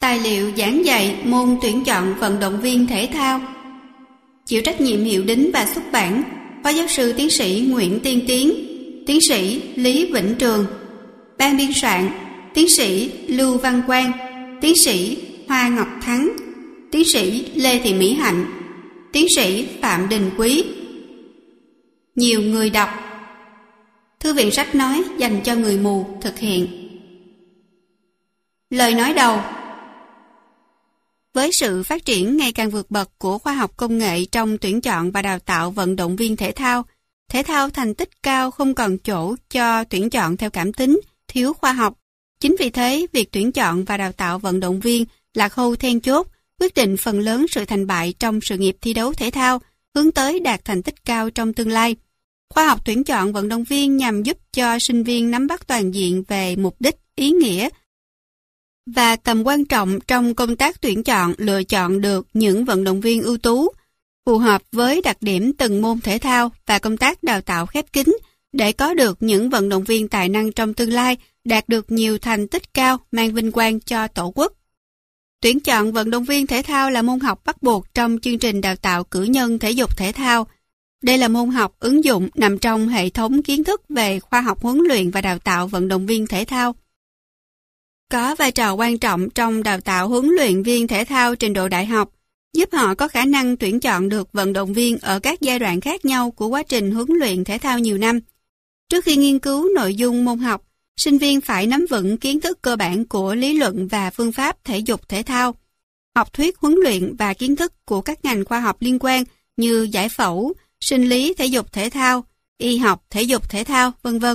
Tài liệu giảng dạy môn tuyển chọn vận động viên thể thao. Chịu trách nhiệm hiệu đính và xuất bản: Phó giáo sư tiến sĩ Nguyễn Tiên Tiến, tiến sĩ Lý Vĩnh Trường. Ban biên soạn: tiến sĩ Lưu Văn Quang, tiến sĩ Hoa Ngọc Thắng, tiến sĩ Lê Thị Mỹ Hạnh, tiến sĩ Phạm Đình Quý. Nhiều người đọc. Thư viện sách nói dành cho người mù thực hiện. Lời nói đầu. Với sự phát triển ngày càng vượt bậc của khoa học công nghệ trong tuyển chọn và đào tạo vận động viên thể thao thành tích cao không còn chỗ cho tuyển chọn theo cảm tính, thiếu khoa học. Chính vì thế, việc tuyển chọn và đào tạo vận động viên là khâu then chốt, quyết định phần lớn sự thành bại trong sự nghiệp thi đấu thể thao, hướng tới đạt thành tích cao trong tương lai. Khoa học tuyển chọn vận động viên nhằm giúp cho sinh viên nắm bắt toàn diện về mục đích, ý nghĩa và tầm quan trọng trong công tác tuyển chọn, lựa chọn được những vận động viên ưu tú, phù hợp với đặc điểm từng môn thể thao và công tác đào tạo khép kín để có được những vận động viên tài năng trong tương lai, đạt được nhiều thành tích cao, mang vinh quang cho Tổ quốc. Tuyển chọn vận động viên thể thao là môn học bắt buộc trong chương trình đào tạo cử nhân thể dục thể thao. Đây là môn học ứng dụng nằm trong hệ thống kiến thức về khoa học huấn luyện và đào tạo vận động viên thể thao. Có vai trò quan trọng trong đào tạo huấn luyện viên thể thao trình độ đại học, giúp họ có khả năng tuyển chọn được vận động viên ở các giai đoạn khác nhau của quá trình huấn luyện thể thao nhiều năm. Trước khi nghiên cứu nội dung môn học, sinh viên phải nắm vững kiến thức cơ bản của lý luận và phương pháp thể dục thể thao, học thuyết huấn luyện và kiến thức của các ngành khoa học liên quan như giải phẫu, sinh lý thể dục thể thao, y học thể dục thể thao, v.v.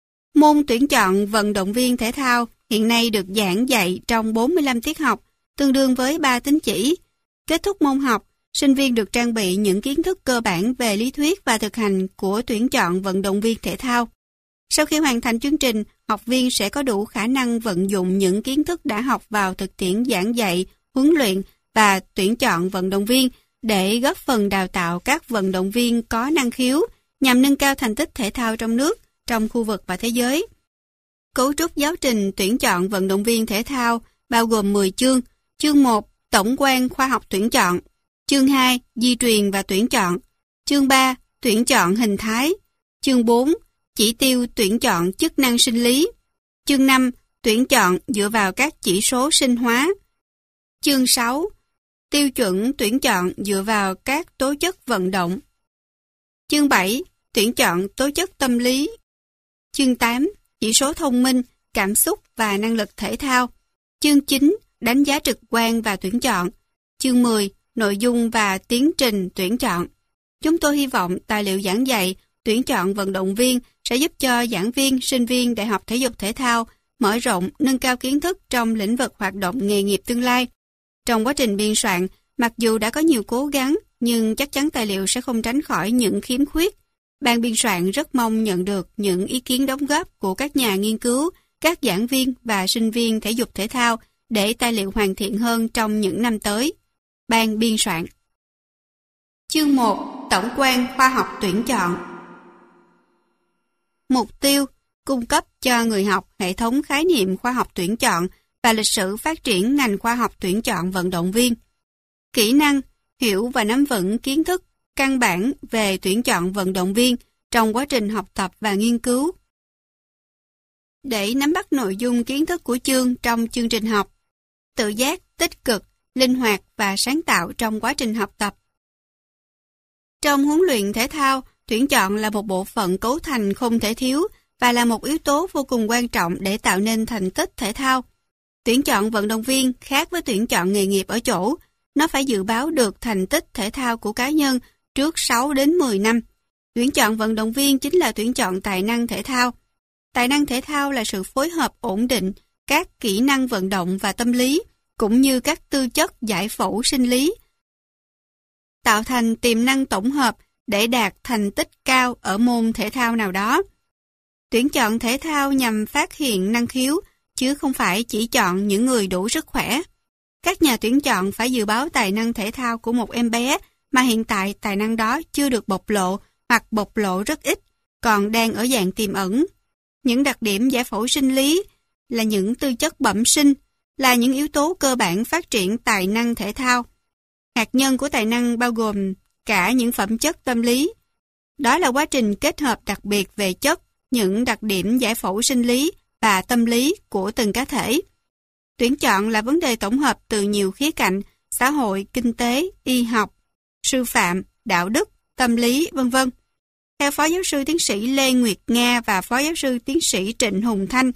Môn tuyển chọn vận động viên thể thao hiện nay được giảng dạy trong 45 tiết học, tương đương với 3 tín chỉ. Kết thúc môn học, sinh viên được trang bị những kiến thức cơ bản về lý thuyết và thực hành của tuyển chọn vận động viên thể thao. Sau khi hoàn thành chương trình, học viên sẽ có đủ khả năng vận dụng những kiến thức đã học vào thực tiễn giảng dạy, huấn luyện và tuyển chọn vận động viên để góp phần đào tạo các vận động viên có năng khiếu nhằm nâng cao thành tích thể thao trong nước, trong khu vực và thế giới. Cấu trúc giáo trình tuyển chọn vận động viên thể thao bao gồm 10 chương. Chương 1, tổng quan khoa học tuyển chọn. Chương 2, di truyền và tuyển chọn. Chương 3, tuyển chọn hình thái. Chương 4, chỉ tiêu tuyển chọn chức năng sinh lý. Chương 5, tuyển chọn dựa vào các chỉ số sinh hóa. Chương 6, tiêu chuẩn tuyển chọn dựa vào các tố chất vận động. Chương 7, tuyển chọn tố chất tâm lý. Chương 8, chỉ số thông minh, cảm xúc và năng lực thể thao. Chương 9, đánh giá trực quan và tuyển chọn. Chương 10, nội dung và tiến trình tuyển chọn. Chúng tôi hy vọng tài liệu giảng dạy tuyển chọn vận động viên sẽ giúp cho giảng viên, sinh viên Đại học Thể dục Thể thao mở rộng, nâng cao kiến thức trong lĩnh vực hoạt động nghề nghiệp tương lai. Trong quá trình biên soạn, mặc dù đã có nhiều cố gắng, nhưng chắc chắn tài liệu sẽ không tránh khỏi những khiếm khuyết. Ban biên soạn rất mong nhận được những ý kiến đóng góp của các nhà nghiên cứu, các giảng viên và sinh viên thể dục thể thao để tài liệu hoàn thiện hơn trong những năm tới. Ban biên soạn. Chương 1. Tổng quan khoa học tuyển chọn. Mục tiêu: cung cấp cho người học hệ thống khái niệm khoa học tuyển chọn và lịch sử phát triển ngành khoa học tuyển chọn vận động viên. Kỹ năng: hiểu và nắm vững kiến thức căn bản về tuyển chọn vận động viên trong quá trình học tập và nghiên cứu. Để nắm bắt nội dung kiến thức của chương trong chương trình học. Tự giác, tích cực, linh hoạt và sáng tạo trong quá trình học tập. Trong huấn luyện thể thao, tuyển chọn là một bộ phận cấu thành không thể thiếu và là một yếu tố vô cùng quan trọng để tạo nên thành tích thể thao. Tuyển chọn vận động viên khác với tuyển chọn nghề nghiệp ở chỗ, nó phải dự báo được thành tích thể thao của cá nhân trước 6 đến 10 năm. Tuyển chọn vận động viên chính là tuyển chọn tài năng thể thao. Tài năng thể thao là sự phối hợp ổn định các kỹ năng vận động và tâm lý, cũng như các tư chất giải phẫu sinh lý, tạo thành tiềm năng tổng hợp để đạt thành tích cao ở môn thể thao nào đó. Tuyển chọn thể thao nhằm phát hiện năng khiếu, chứ không phải chỉ chọn những người đủ sức khỏe. Các nhà tuyển chọn phải dự báo tài năng thể thao của một em bé mà hiện tại tài năng đó chưa được bộc lộ hoặc bộc lộ rất ít, còn đang ở dạng tiềm ẩn. Những đặc điểm giải phẫu sinh lý là những tư chất bẩm sinh, là những yếu tố cơ bản phát triển tài năng thể thao. Hạt nhân của tài năng bao gồm cả những phẩm chất tâm lý. Đó là quá trình kết hợp đặc biệt về chất, những đặc điểm giải phẫu sinh lý và tâm lý của từng cá thể. Tuyển chọn là vấn đề tổng hợp từ nhiều khía cạnh: xã hội, kinh tế, y học, sư phạm, đạo đức, tâm lý, v.v. Theo Phó Giáo sư Tiến sĩ Lê Nguyệt Nga và Phó Giáo sư Tiến sĩ Trịnh Hùng Thanh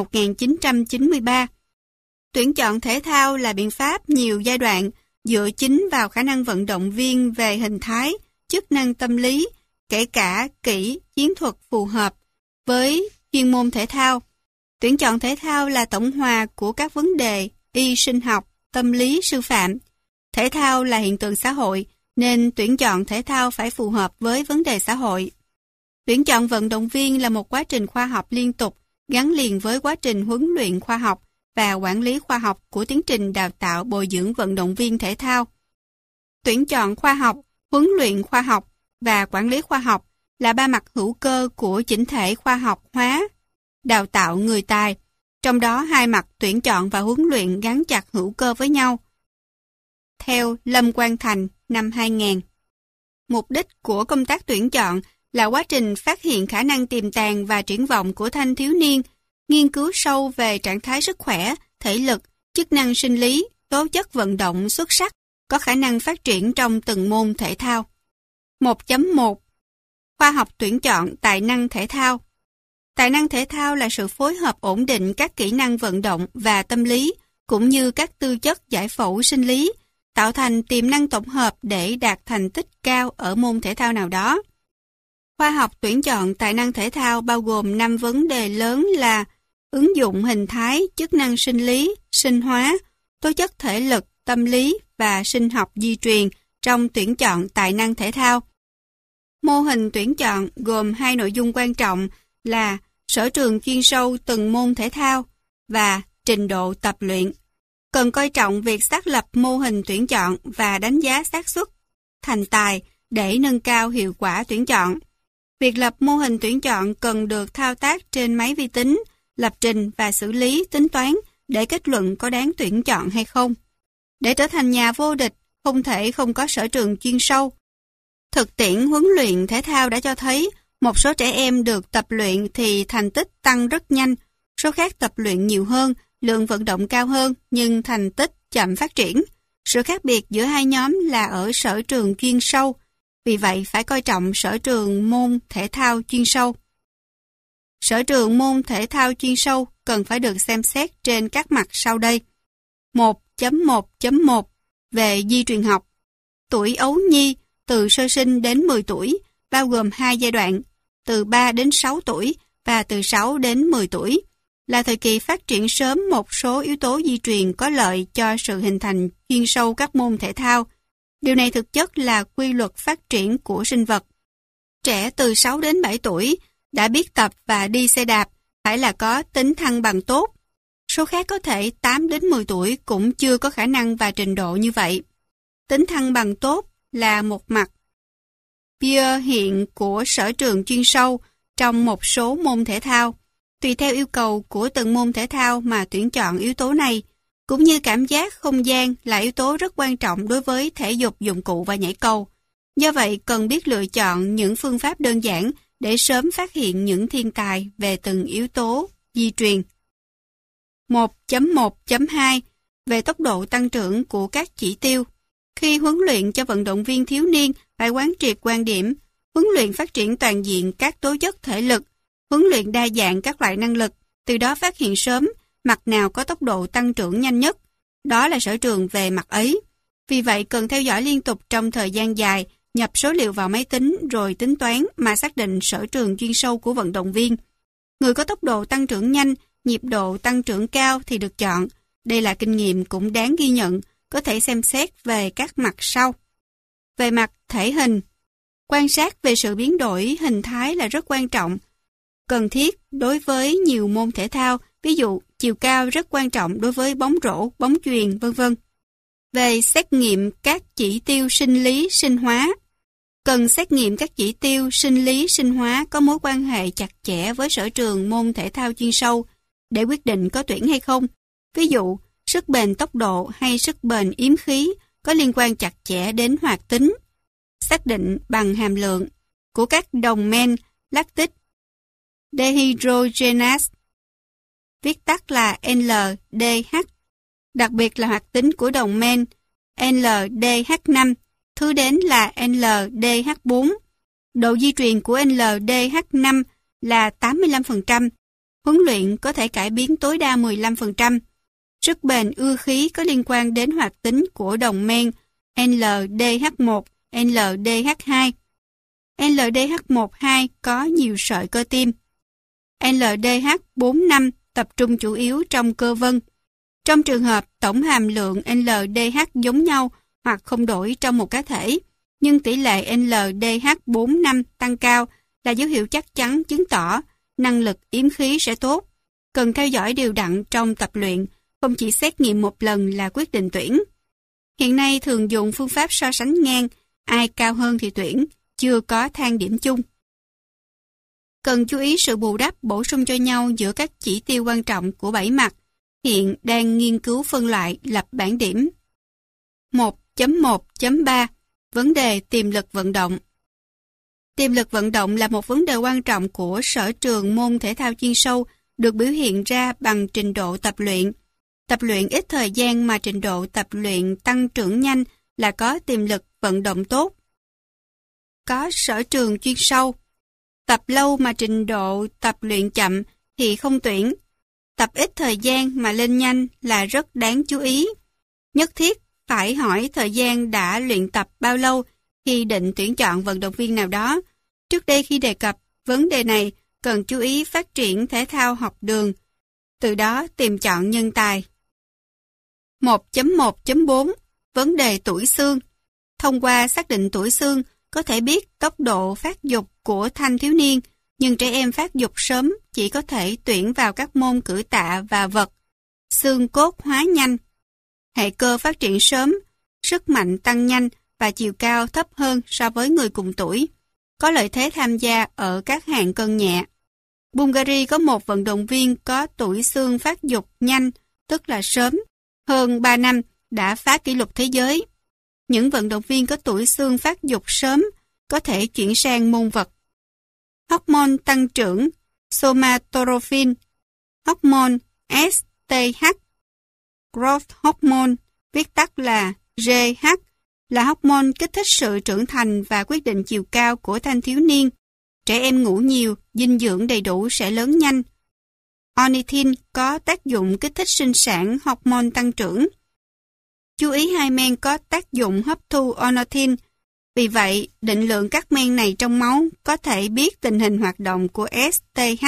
1993, tuyển chọn thể thao là biện pháp nhiều giai đoạn dựa chính vào khả năng vận động viên về hình thái, chức năng tâm lý, kể cả kỹ chiến thuật phù hợp với chuyên môn thể thao. Tuyển chọn thể thao là tổng hòa của các vấn đề y sinh học, tâm lý, sư phạm. Thể thao là hiện tượng xã hội, nên tuyển chọn thể thao phải phù hợp với vấn đề xã hội. Tuyển chọn vận động viên là một quá trình khoa học liên tục, gắn liền với quá trình huấn luyện khoa học và quản lý khoa học của tiến trình đào tạo bồi dưỡng vận động viên thể thao. Tuyển chọn khoa học, huấn luyện khoa học và quản lý khoa học là ba mặt hữu cơ của chỉnh thể khoa học hóa, đào tạo người tài, trong đó hai mặt tuyển chọn và huấn luyện gắn chặt hữu cơ với nhau. Theo Lâm Quang Thành năm 2000, mục đích của công tác tuyển chọn là quá trình phát hiện khả năng tiềm tàng và triển vọng của thanh thiếu niên, nghiên cứu sâu về trạng thái sức khỏe, thể lực, chức năng sinh lý, tố chất vận động xuất sắc, có khả năng phát triển trong từng môn thể thao. 1.1 Khoa học tuyển chọn tài năng thể thao. Tài năng thể thao là sự phối hợp ổn định các kỹ năng vận động và tâm lý, cũng như các tư chất giải phẫu sinh lý, tạo thành tiềm năng tổng hợp để đạt thành tích cao ở môn thể thao nào đó. Khoa học tuyển chọn tài năng thể thao bao gồm 5 vấn đề lớn là ứng dụng hình thái, chức năng sinh lý, sinh hóa, tố chất thể lực, tâm lý và sinh học di truyền trong tuyển chọn tài năng thể thao. Mô hình tuyển chọn gồm 2 nội dung quan trọng là sở trường chuyên sâu từng môn thể thao và trình độ tập luyện. Cần coi trọng việc xác lập mô hình tuyển chọn và đánh giá xác suất thành tài để nâng cao hiệu quả tuyển chọn. Việc lập mô hình tuyển chọn cần được thao tác trên máy vi tính, lập trình và xử lý tính toán để kết luận có đáng tuyển chọn hay không. Để trở thành nhà vô địch, không thể không có sở trường chuyên sâu. Thực tiễn huấn luyện thể thao đã cho thấy một số trẻ em được tập luyện thì thành tích tăng rất nhanh, số khác tập luyện nhiều hơn, lượng vận động cao hơn nhưng thành tích chậm phát triển. Sự khác biệt giữa hai nhóm là ở sở trường chuyên sâu, vì vậy phải coi trọng sở trường môn thể thao chuyên sâu. Sở trường môn thể thao chuyên sâu cần phải được xem xét trên các mặt sau đây. 1.1.1 Về di truyền học. Tuổi ấu nhi từ sơ sinh đến 10 tuổi, bao gồm 2 giai đoạn, từ 3 đến 6 tuổi và từ 6 đến 10 tuổi, là thời kỳ phát triển sớm một số yếu tố di truyền có lợi cho sự hình thành chuyên sâu các môn thể thao. Điều này thực chất là quy luật phát triển của sinh vật. Trẻ từ 6 đến 7 tuổi đã biết tập và đi xe đạp, phải là có tính thăng bằng tốt. Số khác có thể 8 đến 10 tuổi cũng chưa có khả năng và trình độ như vậy. Tính thăng bằng tốt là một mặt biểu hiện của sở trường chuyên sâu trong một số môn thể thao. Tùy theo yêu cầu của từng môn thể thao mà tuyển chọn yếu tố này, cũng như cảm giác không gian là yếu tố rất quan trọng đối với thể dục dụng cụ và nhảy cầu. Do vậy, cần biết lựa chọn những phương pháp đơn giản để sớm phát hiện những thiên tài về từng yếu tố di truyền. 1.1.2 Về tốc độ tăng trưởng của các chỉ tiêu. Khi huấn luyện cho vận động viên thiếu niên phải quán triệt quan điểm, huấn luyện phát triển toàn diện các tố chất thể lực, huấn luyện đa dạng các loại năng lực, từ đó phát hiện sớm mặt nào có tốc độ tăng trưởng nhanh nhất. Đó là sở trường về mặt ấy. Vì vậy cần theo dõi liên tục trong thời gian dài, nhập số liệu vào máy tính rồi tính toán mà xác định sở trường chuyên sâu của vận động viên. Người có tốc độ tăng trưởng nhanh, nhịp độ tăng trưởng cao thì được chọn. Đây là kinh nghiệm cũng đáng ghi nhận, có thể xem xét về các mặt sau. Về mặt thể hình, quan sát về sự biến đổi hình thái là rất quan trọng, cần thiết đối với nhiều môn thể thao, ví dụ chiều cao rất quan trọng đối với bóng rổ, bóng chuyền, v.v. Về xét nghiệm các chỉ tiêu sinh lý sinh hóa, cần xét nghiệm các chỉ tiêu sinh lý sinh hóa có mối quan hệ chặt chẽ với sở trường môn thể thao chuyên sâu để quyết định có tuyển hay không. Ví dụ, Sức bền tốc độ hay sức bền yếm khí có liên quan chặt chẽ đến hoạt tính, xác định bằng hàm lượng của các đồng men lactic dehydrogenase, viết tắt là LDH, đặc biệt là hoạt tính của đồng men LDH5, thứ đến là LDH4. Độ di truyền của LDH5 là 85%, huấn luyện có thể cải biến tối đa 15%. Sức bền ưa khí có liên quan đến hoạt tính của đồng men LDH1, LDH2. LDH12 có nhiều sợi cơ tim. LDH45 tập trung chủ yếu trong cơ vân. Trong trường hợp tổng hàm lượng LDH giống nhau hoặc không đổi trong một cá thể, nhưng tỷ lệ LDH45 tăng cao là dấu hiệu chắc chắn chứng tỏ năng lực yếm khí sẽ tốt. Cần theo dõi đều đặn trong tập luyện, không chỉ xét nghiệm một lần là quyết định tuyển. Hiện nay thường dùng phương pháp so sánh ngang, ai cao hơn thì tuyển, chưa có thang điểm chung. Cần chú ý sự bù đắp bổ sung cho nhau giữa các chỉ tiêu quan trọng của 7 mặt, hiện đang nghiên cứu phân loại lập bảng điểm. 1.1.3 Vấn đề tiềm lực vận động. Tiềm lực vận động là một vấn đề quan trọng của sở trường môn thể thao chuyên sâu, được biểu hiện ra bằng trình độ tập luyện. Tập luyện ít thời gian mà trình độ tập luyện tăng trưởng nhanh là có tiềm lực vận động tốt. Có sở trường chuyên sâu. Tập lâu mà trình độ tập luyện chậm thì không tuyển. Tập ít thời gian mà lên nhanh là rất đáng chú ý. Nhất thiết phải hỏi thời gian đã luyện tập bao lâu khi định tuyển chọn vận động viên nào đó. Trước đây khi đề cập vấn đề này, cần chú ý phát triển thể thao học đường, từ đó tìm chọn nhân tài. 1.1.4 Vấn đề tuổi xương. Thông qua xác định tuổi xương, có thể biết tốc độ phát dục của thanh thiếu niên, nhưng trẻ em phát dục sớm chỉ có thể tuyển vào các môn cử tạ và vật. Xương cốt hóa nhanh. Hệ cơ phát triển sớm, sức mạnh tăng nhanh và chiều cao thấp hơn so với người cùng tuổi. Có lợi thế tham gia ở các hạng cân nhẹ. Bulgaria có một vận động viên có tuổi xương phát dục nhanh, tức là sớm, hơn 3 năm đã phá kỷ lục thế giới. Những vận động viên có tuổi xương phát dục sớm có thể chuyển sang môn vật. Hormone tăng trưởng, somatotrophin, hormone STH, growth hormone, viết tắt là GH, là hormone kích thích sự trưởng thành và quyết định chiều cao của thanh thiếu niên. Trẻ em ngủ nhiều, dinh dưỡng đầy đủ sẽ lớn nhanh. Ornithine có tác dụng kích thích sinh sản hormone tăng trưởng. Chú ý hai men có tác dụng hấp thu ornithine. Vì vậy, định lượng các men này trong máu có thể biết tình hình hoạt động của STH.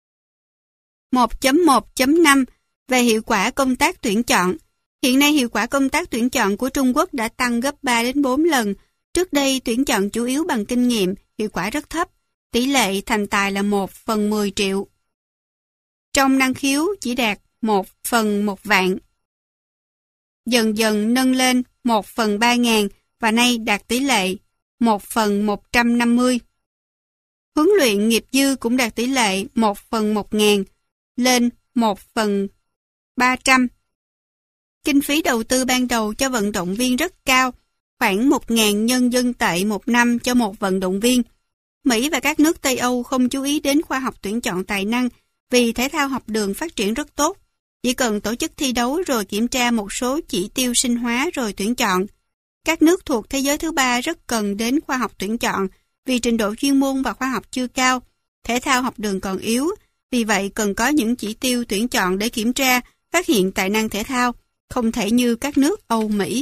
1.1.5 Về hiệu quả công tác tuyển chọn. Hiện nay hiệu quả công tác tuyển chọn của Trung Quốc đã tăng gấp 3 đến 4 lần. Trước đây tuyển chọn chủ yếu bằng kinh nghiệm, hiệu quả rất thấp. Tỷ lệ thành tài là 1/10 triệu. Trong năng khiếu chỉ đạt 1/1 vạn. Dần dần nâng lên 1/3000 và nay đạt tỷ lệ 1/150. Huấn luyện nghiệp dư cũng đạt tỷ lệ 1/1000 lên 1/300. Kinh phí đầu tư ban đầu cho vận động viên rất cao, khoảng 1.000 nhân dân tệ một năm cho một vận động viên. Mỹ và các nước Tây Âu không chú ý đến khoa học tuyển chọn tài năng vì thể thao học đường phát triển rất tốt. Chỉ cần tổ chức thi đấu rồi kiểm tra một số chỉ tiêu sinh hóa rồi tuyển chọn. Các nước thuộc thế giới thứ ba rất cần đến khoa học tuyển chọn vì trình độ chuyên môn và khoa học chưa cao. Thể thao học đường còn yếu, vì vậy cần có những chỉ tiêu tuyển chọn để kiểm tra, phát hiện tài năng thể thao, không thể như các nước Âu Mỹ.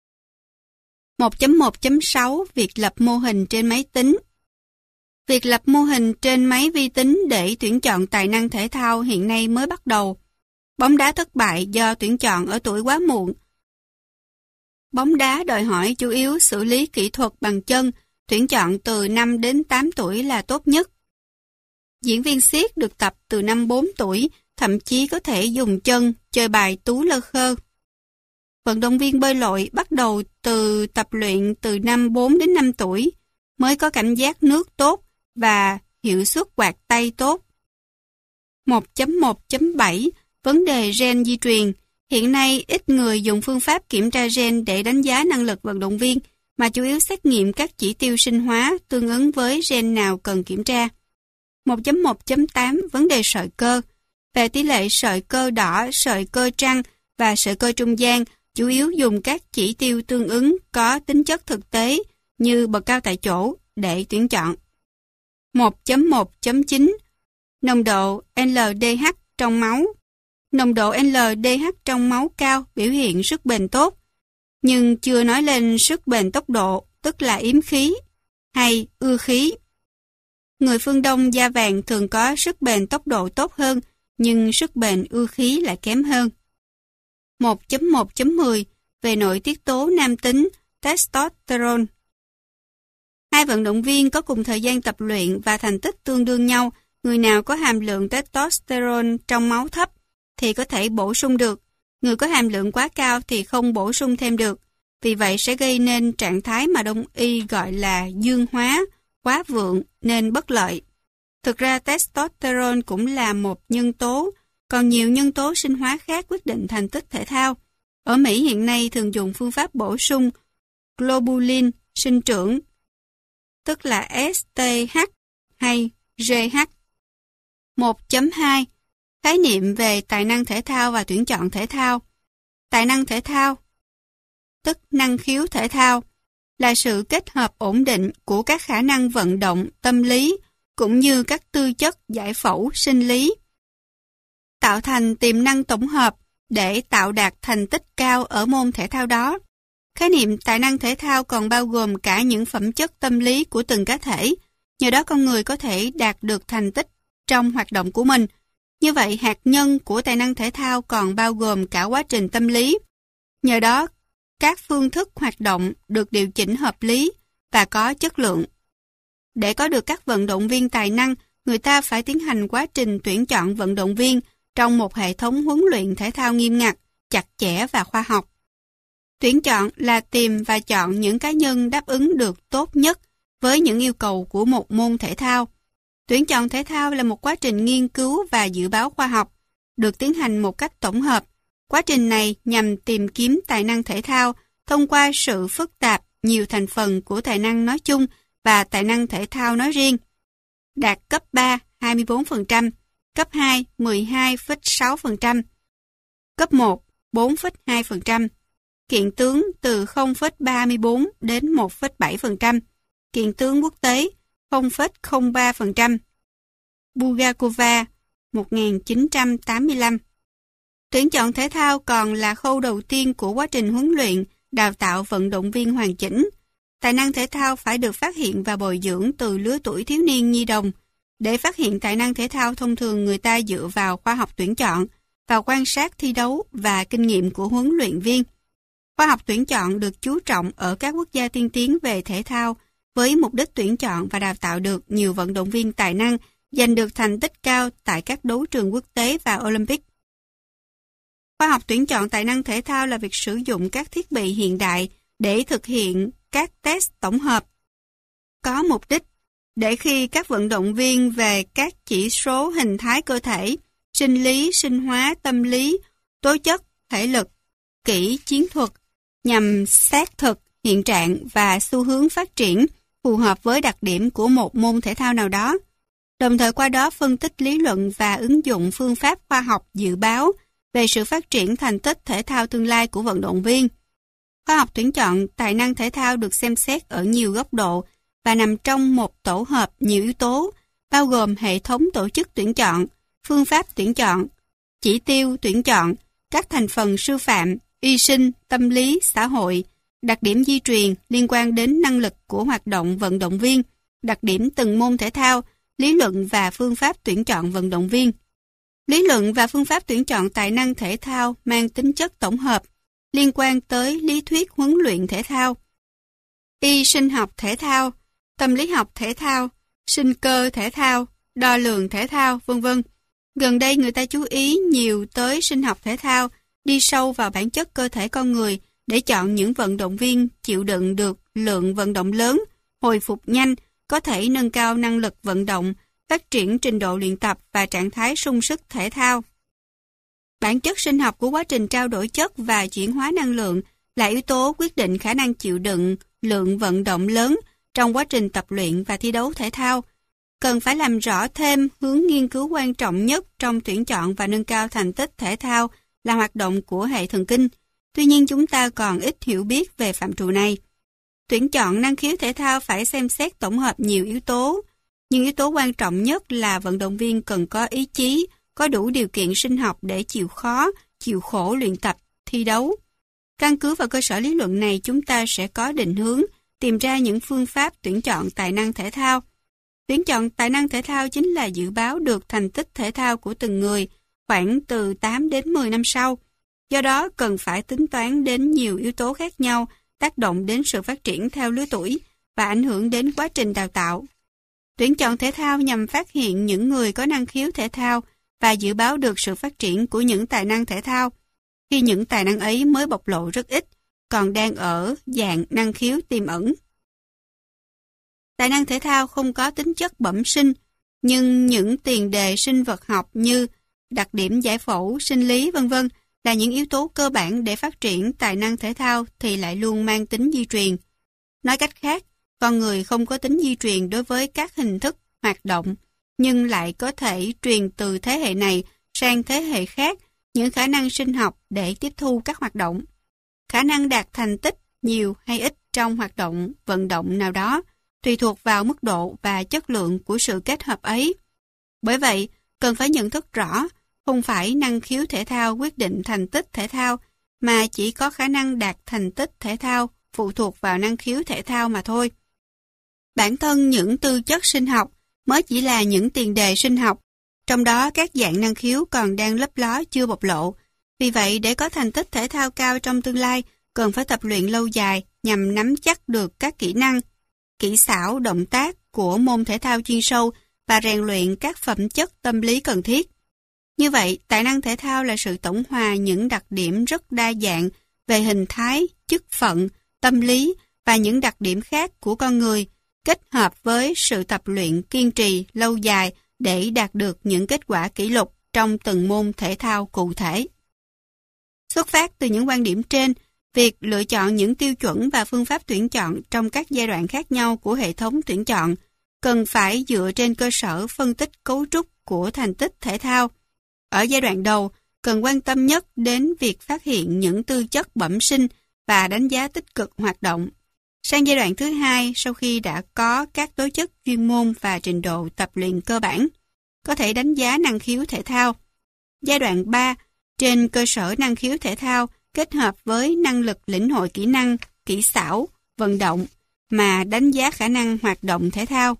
1.1.6 Việc lập mô hình trên máy tính. Việc lập mô hình trên máy vi tính để tuyển chọn tài năng thể thao hiện nay mới bắt đầu. Bóng đá thất bại do tuyển chọn ở tuổi quá muộn. Bóng đá đòi hỏi chủ yếu xử lý kỹ thuật bằng chân, tuyển chọn từ 5 đến 8 tuổi là tốt nhất. Diễn viên xiếc được tập từ năm 4 tuổi, thậm chí có thể dùng chân chơi bài tú lơ khơ. Vận động viên bơi lội bắt đầu từ tập luyện từ năm 4 đến 5 tuổi, mới có cảm giác nước tốt và hiệu suất quạt tay tốt. 1.1.7 Vấn đề gen di truyền. Hiện nay, ít người dùng phương pháp kiểm tra gen để đánh giá năng lực vận động viên, mà chủ yếu xét nghiệm các chỉ tiêu sinh hóa tương ứng với gen nào cần kiểm tra. 1.1.8 Vấn đề sợi cơ. Về tỷ lệ sợi cơ đỏ, sợi cơ trăng và sợi cơ trung gian, chủ yếu dùng các chỉ tiêu tương ứng có tính chất thực tế như bật cao tại chỗ để tuyển chọn. 1.1.9 Nồng độ LDH trong máu. Nồng độ LDH trong máu cao biểu hiện sức bền tốt, nhưng chưa nói lên sức bền tốc độ, tức là yếm khí hay ưa khí. Người phương Đông da vàng thường có sức bền tốc độ tốt hơn, nhưng sức bền ưa khí lại kém hơn. 1.1.10 Về nội tiết tố nam tính, testosterone. Hai vận động viên có cùng thời gian tập luyện và thành tích tương đương nhau, người nào có hàm lượng testosterone trong máu thấp thì có thể bổ sung được, người có hàm lượng quá cao thì không bổ sung thêm được. Vì vậy sẽ gây nên trạng thái mà Đông y gọi là dương hóa, quá vượng nên bất lợi. Thực ra testosterone cũng là một nhân tố, còn nhiều nhân tố sinh hóa khác quyết định thành tích thể thao. Ở Mỹ hiện nay thường dùng phương pháp bổ sung globulin sinh trưởng, tức là STH hay GH. 1.2 Khái niệm về tài năng thể thao và tuyển chọn thể thao. Tài năng thể thao, tức năng khiếu thể thao, là sự kết hợp ổn định của các khả năng vận động, tâm lý, cũng như các tư chất giải phẫu, sinh lý, tạo thành tiềm năng tổng hợp để tạo đạt thành tích cao ở môn thể thao đó. Khái niệm tài năng thể thao còn bao gồm cả những phẩm chất tâm lý của từng cá thể, nhờ đó con người có thể đạt được thành tích trong hoạt động của mình. Như vậy, hạt nhân của tài năng thể thao còn bao gồm cả quá trình tâm lý. Nhờ đó, các phương thức hoạt động được điều chỉnh hợp lý và có chất lượng. Để có được các vận động viên tài năng, người ta phải tiến hành quá trình tuyển chọn vận động viên trong một hệ thống huấn luyện thể thao nghiêm ngặt, chặt chẽ và khoa học. Tuyển chọn là tìm và chọn những cá nhân đáp ứng được tốt nhất với những yêu cầu của một môn thể thao. Tuyển chọn thể thao là một quá trình nghiên cứu và dự báo khoa học, được tiến hành một cách tổng hợp. Quá trình này nhằm tìm kiếm tài năng thể thao thông qua sự phức tạp nhiều thành phần của tài năng nói chung và tài năng thể thao nói riêng. Đạt cấp 3 24%, cấp 2 12,6%, cấp 1 4,2%, kiện tướng từ 0,34 đến 1,7%, kiện tướng quốc tế 0,03%. Bulgakova 1985. Tuyển chọn thể thao còn là khâu đầu tiên của quá trình huấn luyện, đào tạo vận động viên hoàn chỉnh. Tài năng thể thao phải được phát hiện và bồi dưỡng từ lứa tuổi thiếu niên nhi đồng. Để phát hiện tài năng thể thao, thông thường người ta dựa vào khoa học tuyển chọn, vào quan sát thi đấu và kinh nghiệm của huấn luyện viên. Khoa học tuyển chọn được chú trọng ở các quốc gia tiên tiến về thể thao với mục đích tuyển chọn và đào tạo được nhiều vận động viên tài năng giành được thành tích cao tại các đấu trường quốc tế và Olympic. Khoa học tuyển chọn tài năng thể thao là việc sử dụng các thiết bị hiện đại để thực hiện các test tổng hợp, có mục đích để khi các vận động viên về các chỉ số hình thái cơ thể, sinh lý, sinh hóa, tâm lý, tố chất, thể lực, kỹ chiến thuật, nhằm xác thực hiện trạng và xu hướng phát triển phù hợp với đặc điểm của một môn thể thao nào đó, đồng thời qua đó phân tích lý luận và ứng dụng phương pháp khoa học dự báo về sự phát triển thành tích thể thao tương lai của vận động viên. Khoa học tuyển chọn tài năng thể thao được xem xét ở nhiều góc độ và nằm trong một tổ hợp nhiều yếu tố, bao gồm hệ thống tổ chức tuyển chọn, phương pháp tuyển chọn, chỉ tiêu tuyển chọn, các thành phần sư phạm, y sinh, tâm lý, xã hội, đặc điểm di truyền liên quan đến năng lực của hoạt động vận động viên, đặc điểm từng môn thể thao, lý luận và phương pháp tuyển chọn vận động viên. Lý luận và phương pháp tuyển chọn tài năng thể thao mang tính chất tổng hợp, liên quan tới lý thuyết huấn luyện thể thao, y sinh học thể thao, tâm lý học thể thao, sinh cơ thể thao, đo lường thể thao, v.v. Gần đây người ta chú ý nhiều tới sinh học thể thao, đi sâu vào bản chất cơ thể con người để chọn những vận động viên chịu đựng được lượng vận động lớn, hồi phục nhanh, có thể nâng cao năng lực vận động, phát triển trình độ luyện tập và trạng thái sung sức thể thao. Bản chất sinh học của quá trình trao đổi chất và chuyển hóa năng lượng là yếu tố quyết định khả năng chịu đựng lượng vận động lớn trong quá trình tập luyện và thi đấu thể thao. Cần phải làm rõ thêm hướng nghiên cứu quan trọng nhất trong tuyển chọn và nâng cao thành tích thể thao là hoạt động của hệ thần kinh. Tuy nhiên chúng ta còn ít hiểu biết về phạm trù này. Tuyển chọn năng khiếu thể thao phải xem xét tổng hợp nhiều yếu tố, nhưng yếu tố quan trọng nhất là vận động viên cần có ý chí, có đủ điều kiện sinh học để chịu khó, chịu khổ luyện tập, thi đấu. Căn cứ vào cơ sở lý luận này, chúng ta sẽ có định hướng, tìm ra những phương pháp tuyển chọn tài năng thể thao. Tuyển chọn tài năng thể thao chính là dự báo được thành tích thể thao của từng người khoảng từ 8 đến 10 năm sau. Do đó, cần phải tính toán đến nhiều yếu tố khác nhau, tác động đến sự phát triển theo lứa tuổi và ảnh hưởng đến quá trình đào tạo. Tuyển chọn thể thao nhằm phát hiện những người có năng khiếu thể thao và dự báo được sự phát triển của những tài năng thể thao, khi những tài năng ấy mới bộc lộ rất ít, còn đang ở dạng năng khiếu tiềm ẩn. Tài năng thể thao không có tính chất bẩm sinh, nhưng những tiền đề sinh vật học như đặc điểm giải phẫu, sinh lý v.v. là những yếu tố cơ bản để phát triển tài năng thể thao thì lại luôn mang tính di truyền. Nói cách khác, con người không có tính di truyền đối với các hình thức hoạt động, nhưng lại có thể truyền từ thế hệ này sang thế hệ khác những khả năng sinh học để tiếp thu các hoạt động. Khả năng đạt thành tích nhiều hay ít trong hoạt động vận động nào đó tùy thuộc vào mức độ và chất lượng của sự kết hợp ấy. Bởi vậy, cần phải nhận thức rõ, không phải năng khiếu thể thao quyết định thành tích thể thao, mà chỉ có khả năng đạt thành tích thể thao phụ thuộc vào năng khiếu thể thao mà thôi. Bản thân những tư chất sinh học mới chỉ là những tiền đề sinh học, trong đó các dạng năng khiếu còn đang lấp ló chưa bộc lộ. Vì vậy, để có thành tích thể thao cao trong tương lai, cần phải tập luyện lâu dài nhằm nắm chắc được các kỹ năng, kỹ xảo, động tác của môn thể thao chuyên sâu và rèn luyện các phẩm chất tâm lý cần thiết. Như vậy, tài năng thể thao là sự tổng hòa những đặc điểm rất đa dạng về hình thái, chức phận, tâm lý và những đặc điểm khác của con người, kết hợp với sự tập luyện kiên trì, lâu dài để đạt được những kết quả kỷ lục trong từng môn thể thao cụ thể. Xuất phát từ những quan điểm trên, việc lựa chọn những tiêu chuẩn và phương pháp tuyển chọn trong các giai đoạn khác nhau của hệ thống tuyển chọn cần phải dựa trên cơ sở phân tích cấu trúc của thành tích thể thao. Ở giai đoạn đầu, cần quan tâm nhất đến việc phát hiện những tư chất bẩm sinh và đánh giá tích cực hoạt động. Sang giai đoạn thứ hai, sau khi đã có các tố chất chuyên môn và trình độ tập luyện cơ bản, có thể đánh giá năng khiếu thể thao. Giai đoạn 3, trên cơ sở năng khiếu thể thao kết hợp với năng lực lĩnh hội kỹ năng, kỹ xảo, vận động mà đánh giá khả năng hoạt động thể thao.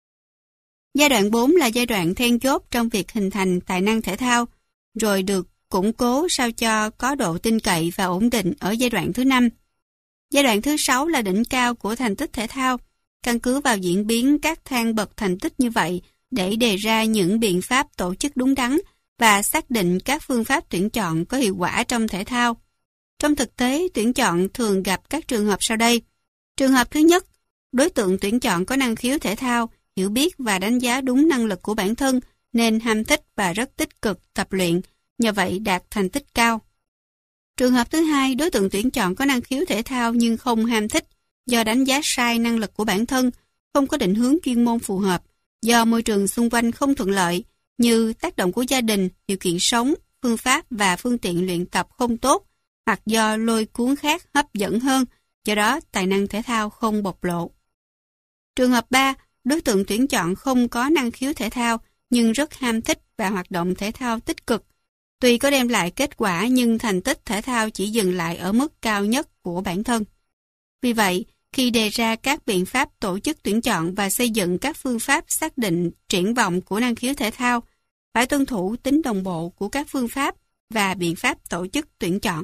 Giai đoạn 4 là giai đoạn then chốt trong việc hình thành tài năng thể thao, rồi được củng cố sao cho có độ tin cậy và ổn định ở giai đoạn thứ 5. Giai đoạn thứ 6 là đỉnh cao của thành tích thể thao, căn cứ vào diễn biến các thang bậc thành tích như vậy để đề ra những biện pháp tổ chức đúng đắn và xác định các phương pháp tuyển chọn có hiệu quả trong thể thao. Trong thực tế, tuyển chọn thường gặp các trường hợp sau đây. Trường hợp thứ nhất, đối tượng tuyển chọn có năng khiếu thể thao, hiểu biết và đánh giá đúng năng lực của bản thân nên ham thích và rất tích cực tập luyện, nhờ vậy đạt thành tích cao. Trường hợp thứ hai, đối tượng tuyển chọn có năng khiếu thể thao nhưng không ham thích do đánh giá sai năng lực của bản thân, không có định hướng chuyên môn phù hợp, do môi trường xung quanh không thuận lợi như tác động của gia đình, điều kiện sống, phương pháp và phương tiện luyện tập không tốt, hoặc do lôi cuốn khác hấp dẫn hơn, do đó tài năng thể thao không bộc lộ. Trường hợp 3, đối tượng tuyển chọn không có năng khiếu thể thao nhưng rất ham thích và hoạt động thể thao tích cực. Tuy có đem lại kết quả nhưng thành tích thể thao chỉ dừng lại ở mức cao nhất của bản thân. Vì vậy, khi đề ra các biện pháp tổ chức tuyển chọn và xây dựng các phương pháp xác định triển vọng của năng khiếu thể thao, phải tuân thủ tính đồng bộ của các phương pháp và biện pháp tổ chức tuyển chọn.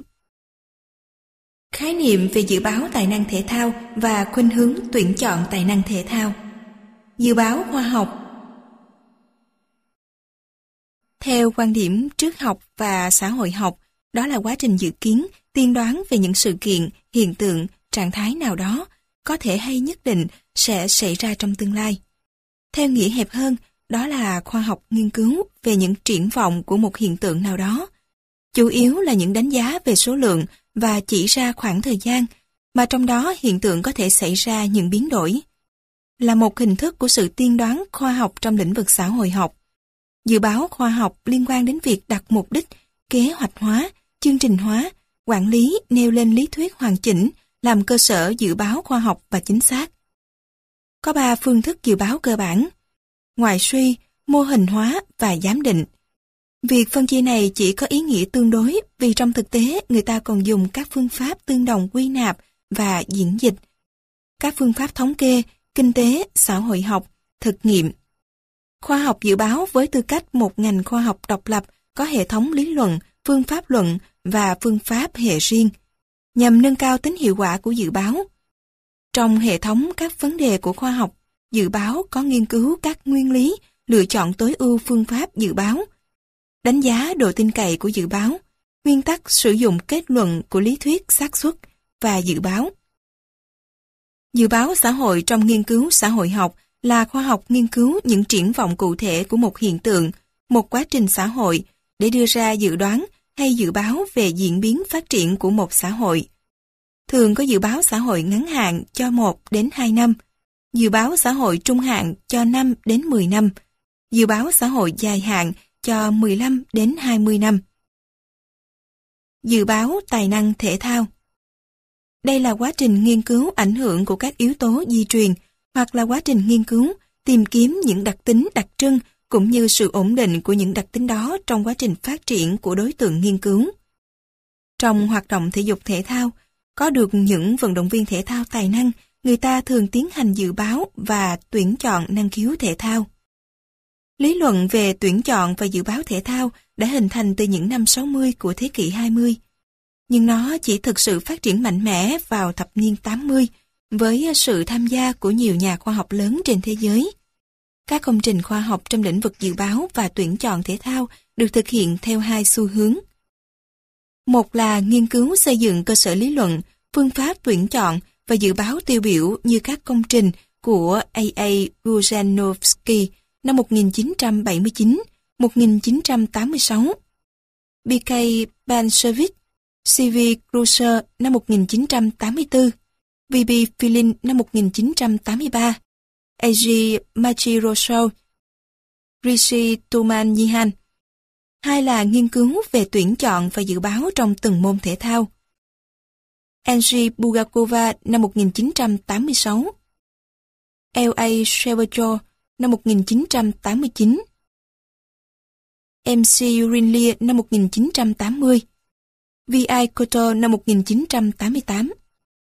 Khái niệm về dự báo tài năng thể thao và khuynh hướng tuyển chọn tài năng thể thao. Dự báo khoa học. Theo quan điểm triết học và xã hội học, đó là quá trình dự kiến, tiên đoán về những sự kiện, hiện tượng, trạng thái nào đó, có thể hay nhất định sẽ xảy ra trong tương lai. Theo nghĩa hẹp hơn, đó là khoa học nghiên cứu về những triển vọng của một hiện tượng nào đó. chủ yếu là những đánh giá về số lượng và chỉ ra khoảng thời gian, mà trong đó hiện tượng có thể xảy ra những biến đổi. Là một hình thức của sự tiên đoán khoa học trong lĩnh vực xã hội học. Dự báo khoa học liên quan đến việc đặt mục đích, kế hoạch hóa, chương trình hóa, quản lý nêu lên lý thuyết hoàn chỉnh làm cơ sở dự báo khoa học và chính xác. Có 3 phương thức dự báo cơ bản: ngoại suy, mô hình hóa và giám định. Việc phân chia này chỉ có ý nghĩa tương đối vì trong thực tế người ta còn dùng các phương pháp tương đồng quy nạp và diễn dịch, các phương pháp thống kê, kinh tế, xã hội học, thực nghiệm. Khoa học dự báo với tư cách một ngành khoa học độc lập có hệ thống lý luận, phương pháp luận và phương pháp hệ riêng, nhằm nâng cao tính hiệu quả của dự báo. Trong hệ thống các vấn đề của khoa học, dự báo có nghiên cứu các nguyên lý, lựa chọn tối ưu phương pháp dự báo, đánh giá độ tin cậy của dự báo, nguyên tắc sử dụng kết luận của lý thuyết xác suất và dự báo. Dự báo xã hội trong nghiên cứu xã hội học là khoa học nghiên cứu những triển vọng cụ thể của một hiện tượng, một quá trình xã hội để đưa ra dự đoán hay dự báo về diễn biến phát triển của một xã hội. Thường có dự báo xã hội ngắn hạn cho 1 đến 2 năm, dự báo xã hội trung hạn cho 5 đến 10 năm, dự báo xã hội dài hạn cho 15 đến 20 năm. Dự báo tài năng thể thao. Đây là quá trình nghiên cứu ảnh hưởng của các yếu tố di truyền hoặc là quá trình nghiên cứu tìm kiếm những đặc tính đặc trưng cũng như sự ổn định của những đặc tính đó trong quá trình phát triển của đối tượng nghiên cứu. Trong hoạt động thể dục thể thao, có được những vận động viên thể thao tài năng, người ta thường tiến hành dự báo và tuyển chọn năng khiếu thể thao. Lý luận về tuyển chọn và dự báo thể thao đã hình thành từ những năm 60 của thế kỷ 20, nhưng nó chỉ thực sự phát triển mạnh mẽ vào thập niên 80 với sự tham gia của nhiều nhà khoa học lớn trên thế giới. Các công trình khoa học trong lĩnh vực dự báo và tuyển chọn thể thao được thực hiện theo 2 xu hướng. Một là nghiên cứu xây dựng cơ sở lý luận, phương pháp tuyển chọn và dự báo tiêu biểu như các công trình của A.A. Rujanovsky năm 1979, 1986, B.K. Banshevich, C.V. Krusher năm 1984, V.B. Filin năm 1983, A.G. Machirosov, Rishi Tumanyihan. Hai là nghiên cứu về tuyển chọn và dự báo trong từng môn thể thao. Angie Bulgakova năm 1986, L.A. Shevercho năm 1989, M.C. Rinlier năm 1980, V.I. Koto năm 1988.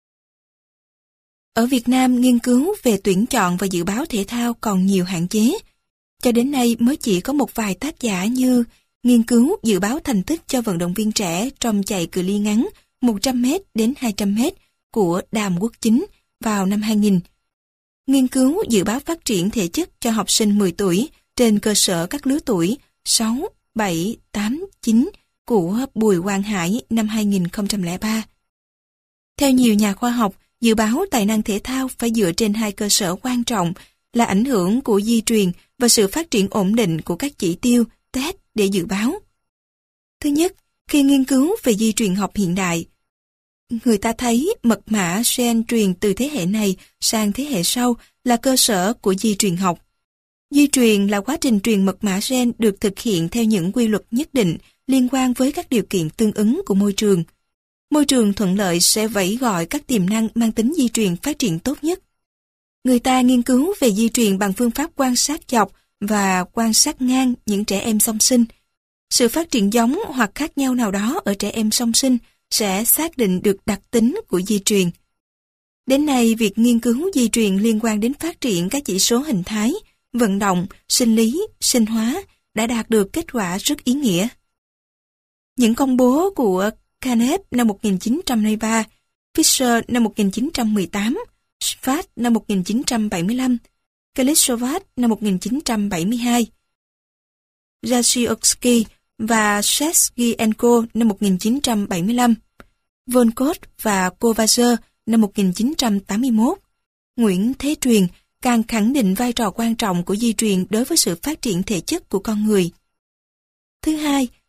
Ở Việt Nam, nghiên cứu về tuyển chọn và dự báo thể thao còn nhiều hạn chế. Cho đến nay mới chỉ có một vài tác giả như nghiên cứu dự báo thành tích cho vận động viên trẻ trong chạy cự ly ngắn 100m đến 200m của Đàm Quốc Chính vào năm 2000. Nghiên cứu dự báo phát triển thể chất cho học sinh 10 tuổi trên cơ sở các lứa tuổi 6, 7, 8, 9 của Bùi Quang Hải năm 2003. Theo nhiều nhà khoa học, dự báo tài năng thể thao phải dựa trên 2 cơ sở quan trọng là ảnh hưởng của di truyền và sự phát triển ổn định của các chỉ tiêu, test để dự báo. Thứ nhất, khi nghiên cứu về di truyền học hiện đại, người ta thấy mật mã gen truyền từ thế hệ này sang thế hệ sau là cơ sở của di truyền học. Di truyền là quá trình truyền mật mã gen được thực hiện theo những quy luật nhất định liên quan với các điều kiện tương ứng của môi trường. Môi trường thuận lợi sẽ vẫy gọi các tiềm năng mang tính di truyền phát triển tốt nhất. Người ta nghiên cứu về di truyền bằng phương pháp quan sát dọc và quan sát ngang những trẻ em song sinh. Sự phát triển giống hoặc khác nhau nào đó ở trẻ em song sinh sẽ xác định được đặc tính của di truyền. Đến nay, việc nghiên cứu di truyền liên quan đến phát triển các chỉ số hình thái, vận động, sinh lý, sinh hóa đã đạt được kết quả rất ý nghĩa. Những công bố của Canev năm 1953, Fisher năm 1918, Schwartz năm 1975, Kalishovat năm 1972, Jashiovsky và Shesgienko năm 1975, Volkov và Kovazer năm 1981. Nguyễn Thế Truyền càng khẳng định vai trò quan trọng của di truyền đối với sự phát triển thể chất của con người. Thứ hai,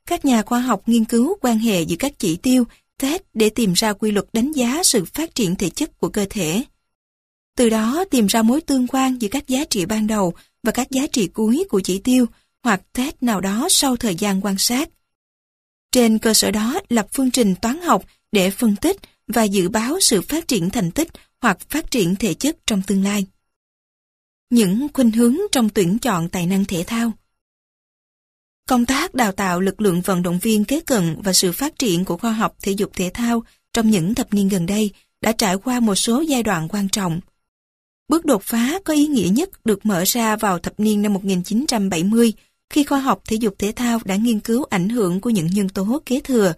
các nhà khoa học nghiên cứu quan hệ giữa các chỉ tiêu, test để tìm ra quy luật đánh giá sự phát triển thể chất của cơ thể. Từ đó tìm ra mối tương quan giữa các giá trị ban đầu và các giá trị cuối của chỉ tiêu hoặc test nào đó sau thời gian quan sát. Trên cơ sở đó lập phương trình toán học để phân tích và dự báo sự phát triển thành tích hoặc phát triển thể chất trong tương lai. Những khuynh hướng trong tuyển chọn tài năng thể thao. Công tác đào tạo lực lượng vận động viên kế cận và sự phát triển của khoa học thể dục thể thao trong những thập niên gần đây đã trải qua một số giai đoạn quan trọng. Bước đột phá có ý nghĩa nhất được mở ra vào thập niên năm 1970 khi khoa học thể dục thể thao đã nghiên cứu ảnh hưởng của những nhân tố kế thừa.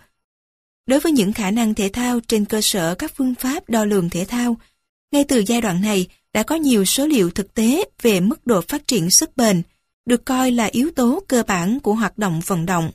Đối với những khả năng thể thao trên cơ sở các phương pháp đo lường thể thao, ngay từ giai đoạn này đã có nhiều số liệu thực tế về mức độ phát triển sức bền, được coi là yếu tố cơ bản của hoạt động vận động.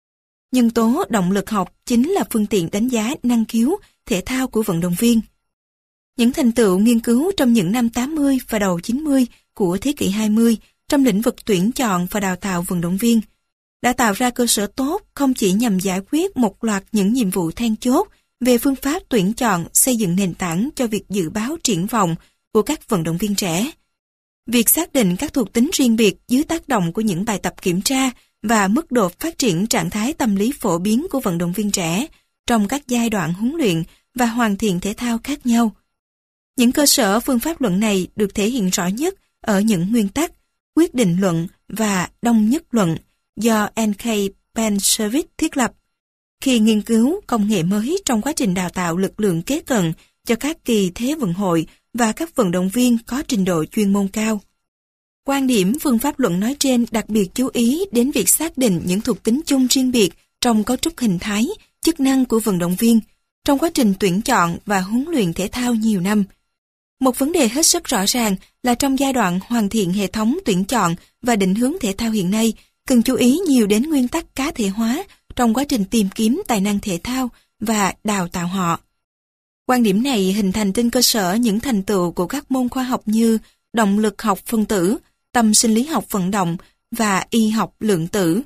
Nhân tố động lực học chính là phương tiện đánh giá năng khiếu thể thao của vận động viên. Những thành tựu nghiên cứu trong những năm 80 và đầu 90 của thế kỷ 20 trong lĩnh vực tuyển chọn và đào tạo vận động viên đã tạo ra cơ sở tốt không chỉ nhằm giải quyết một loạt những nhiệm vụ then chốt về phương pháp tuyển chọn, xây dựng nền tảng cho việc dự báo triển vọng của các vận động viên trẻ. Việc xác định các thuộc tính riêng biệt dưới tác động của những bài tập kiểm tra và mức độ phát triển trạng thái tâm lý phổ biến của vận động viên trẻ trong các giai đoạn huấn luyện và hoàn thiện thể thao khác nhau. Những cơ sở phương pháp luận này được thể hiện rõ nhất ở những nguyên tắc, quyết định luận và đông nhất luận do N.K. Pansevich thiết lập khi nghiên cứu công nghệ mới trong quá trình đào tạo lực lượng kế cận cho các kỳ thế vận hội và các vận động viên có trình độ chuyên môn cao. Quan điểm phương pháp luận nói trên đặc biệt chú ý đến việc xác định những thuộc tính chung riêng biệt trong cấu trúc hình thái, chức năng của vận động viên trong quá trình tuyển chọn và huấn luyện thể thao nhiều năm. Một vấn đề hết sức rõ ràng là trong giai đoạn hoàn thiện hệ thống tuyển chọn và định hướng thể thao hiện nay, cần chú ý nhiều đến nguyên tắc cá thể hóa trong quá trình tìm kiếm tài năng thể thao và đào tạo họ. Quan điểm này hình thành trên cơ sở những thành tựu của các môn khoa học như động lực học phân tử, tâm sinh lý học vận động và y học lượng tử.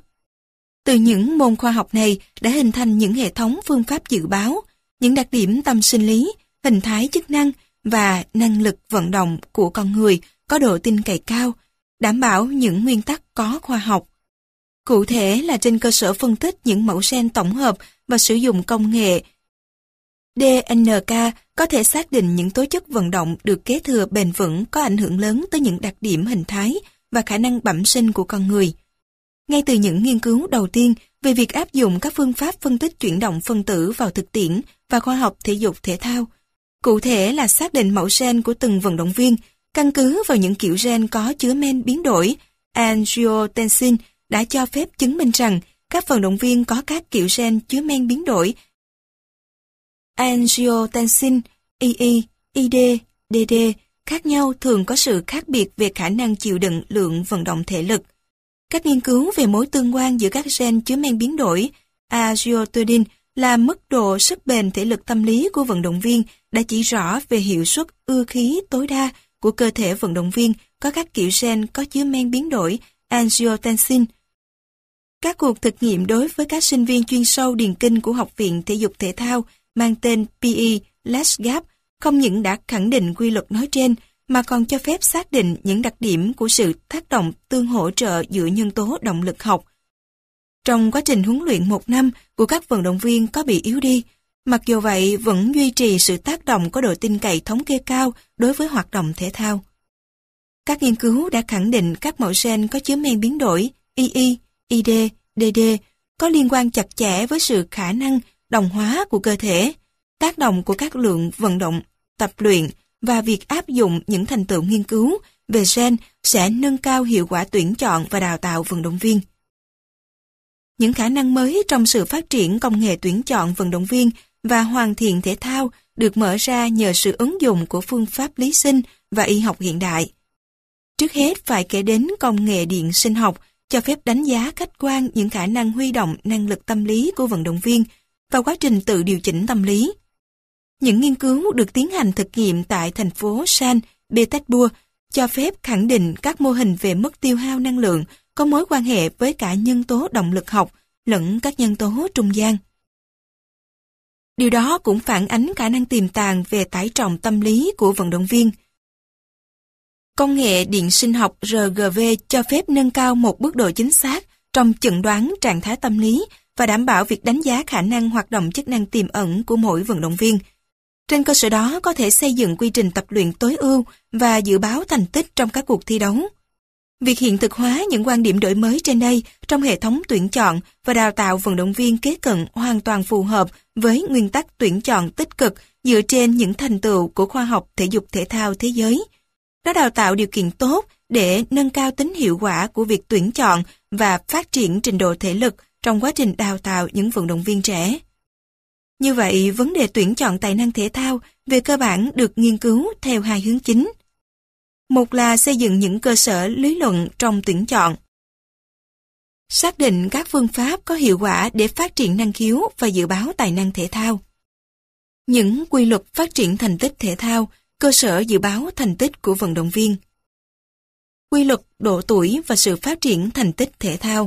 Từ những môn khoa học này đã hình thành những hệ thống phương pháp dự báo, những đặc điểm tâm sinh lý, hình thái chức năng và năng lực vận động của con người có độ tin cậy cao, đảm bảo những nguyên tắc có khoa học. Cụ thể là trên cơ sở phân tích những mẫu gen tổng hợp và sử dụng công nghệ DNK có thể xác định những tố chất vận động được kế thừa bền vững có ảnh hưởng lớn tới những đặc điểm hình thái và khả năng bẩm sinh của con người. Ngay từ những nghiên cứu đầu tiên về việc áp dụng các phương pháp phân tích chuyển động phân tử vào thực tiễn và khoa học thể dục thể thao, cụ thể là xác định mẫu gen của từng vận động viên, căn cứ vào những kiểu gen có chứa men biến đổi, angiotensin đã cho phép chứng minh rằng các vận động viên có các kiểu gen chứa men biến đổi angiotensin, II, ID, DD khác nhau thường có sự khác biệt về khả năng chịu đựng lượng vận động thể lực. Các nghiên cứu về mối tương quan giữa các gen chứa men biến đổi angiotensin là mức độ sức bền thể lực tâm lý của vận động viên đã chỉ rõ về hiệu suất ưa khí tối đa của cơ thể vận động viên có các kiểu gen có chứa men biến đổi angiotensin. Các cuộc thực nghiệm đối với các sinh viên chuyên sâu điền kinh của Học viện Thể dục Thể thao mang tên PE Let's Gap không những đã khẳng định quy luật nói trên mà còn cho phép xác định những đặc điểm của sự tác động tương hỗ trợ giữa nhân tố động lực học. Trong quá trình huấn luyện 1 năm của các vận động viên có bị yếu đi, mặc dù vậy vẫn duy trì sự tác động có độ tin cậy thống kê cao đối với hoạt động thể thao. Các nghiên cứu đã khẳng định các mẫu gen có chứa men biến đổi II, ID, DD có liên quan chặt chẽ với sự khả năng đồng hóa của cơ thể, tác động của các lượng vận động, tập luyện và việc áp dụng những thành tựu nghiên cứu về gen sẽ nâng cao hiệu quả tuyển chọn và đào tạo vận động viên. Những khả năng mới trong sự phát triển công nghệ tuyển chọn vận động viên và hoàn thiện thể thao được mở ra nhờ sự ứng dụng của phương pháp lý sinh và y học hiện đại. Trước hết phải kể đến công nghệ điện sinh học cho phép đánh giá khách quan những khả năng huy động năng lực tâm lý của vận động viên và quá trình tự điều chỉnh tâm lý. Những nghiên cứu được tiến hành thực nghiệm tại thành phố Saint Petersburg cho phép khẳng định các mô hình về mức tiêu hao năng lượng có mối quan hệ với cả nhân tố động lực học lẫn các nhân tố trung gian. Điều đó cũng phản ánh khả năng tiềm tàng về tải trọng tâm lý của vận động viên. Công nghệ điện sinh học RGV cho phép nâng cao một mức độ chính xác trong chẩn đoán trạng thái tâm lý và đảm bảo việc đánh giá khả năng hoạt động chức năng tiềm ẩn của mỗi vận động viên. Trên cơ sở đó có thể xây dựng quy trình tập luyện tối ưu và dự báo thành tích trong các cuộc thi đấu. Việc hiện thực hóa những quan điểm đổi mới trên đây trong hệ thống tuyển chọn và đào tạo vận động viên kế cận hoàn toàn phù hợp với nguyên tắc tuyển chọn tích cực dựa trên những thành tựu của khoa học thể dục thể thao thế giới. Nó đào tạo điều kiện tốt để nâng cao tính hiệu quả của việc tuyển chọn và phát triển trình độ thể lực trong quá trình đào tạo những vận động viên trẻ. Như vậy, vấn đề tuyển chọn tài năng thể thao về cơ bản được nghiên cứu theo hai hướng chính. Một là xây dựng những cơ sở lý luận trong tuyển chọn. Xác định các phương pháp có hiệu quả để phát triển năng khiếu và dự báo tài năng thể thao. Những quy luật phát triển thành tích thể thao, cơ sở dự báo thành tích của vận động viên. Quy luật độ tuổi và sự phát triển thành tích thể thao.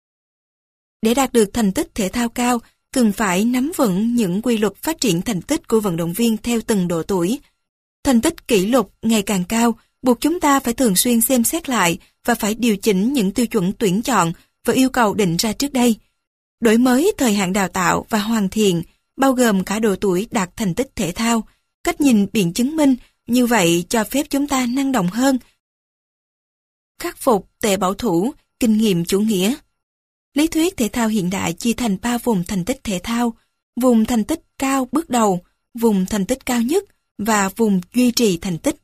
Để đạt được thành tích thể thao cao, cần phải nắm vững những quy luật phát triển thành tích của vận động viên theo từng độ tuổi. Thành tích kỷ lục ngày càng cao, buộc chúng ta phải thường xuyên xem xét lại và phải điều chỉnh những tiêu chuẩn tuyển chọn và yêu cầu định ra trước đây. Đổi mới thời hạn đào tạo và hoàn thiện, bao gồm cả độ tuổi đạt thành tích thể thao, cách nhìn biện chứng minh, như vậy cho phép chúng ta năng động hơn. Khắc phục tệ bảo thủ, kinh nghiệm chủ nghĩa. Lý thuyết thể thao hiện đại chia thành 3 vùng thành tích thể thao: vùng thành tích cao bước đầu, vùng thành tích cao nhất và vùng duy trì thành tích.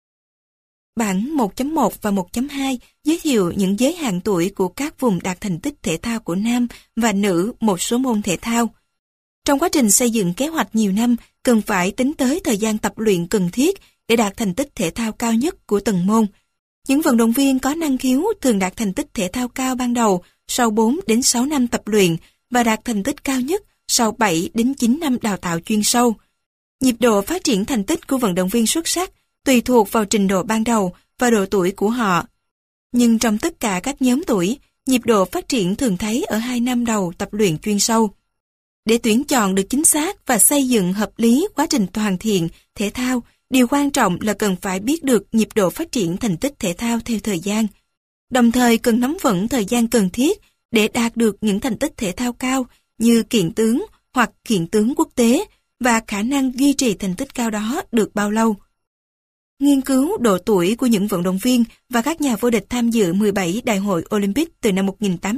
Bản 1.1 và 1.2 giới thiệu những giới hạn tuổi của các vùng đạt thành tích thể thao của nam và nữ một số môn thể thao. Trong quá trình xây dựng kế hoạch nhiều năm, cần phải tính tới thời gian tập luyện cần thiết để đạt thành tích thể thao cao nhất của từng môn. Những vận động viên có năng khiếu thường đạt thành tích thể thao cao ban đầu sau 4 đến 6 năm tập luyện và đạt thành tích cao nhất sau 7 đến 9 năm đào tạo chuyên sâu. Nhịp độ phát triển thành tích của vận động viên xuất sắc tùy thuộc vào trình độ ban đầu và độ tuổi của họ. Nhưng trong tất cả các nhóm tuổi, nhịp độ phát triển thường thấy ở 2 năm đầu tập luyện chuyên sâu. Để tuyển chọn được chính xác và xây dựng hợp lý quá trình hoàn thiện thể thao, điều quan trọng là cần phải biết được nhịp độ phát triển thành tích thể thao theo thời gian. Đồng thời cần nắm vững thời gian cần thiết để đạt được những thành tích thể thao cao như kiện tướng hoặc kiện tướng quốc tế và khả năng duy trì thành tích cao đó được bao lâu. Nghiên cứu độ tuổi của những vận động viên và các nhà vô địch tham dự 17 đại hội Olympic từ năm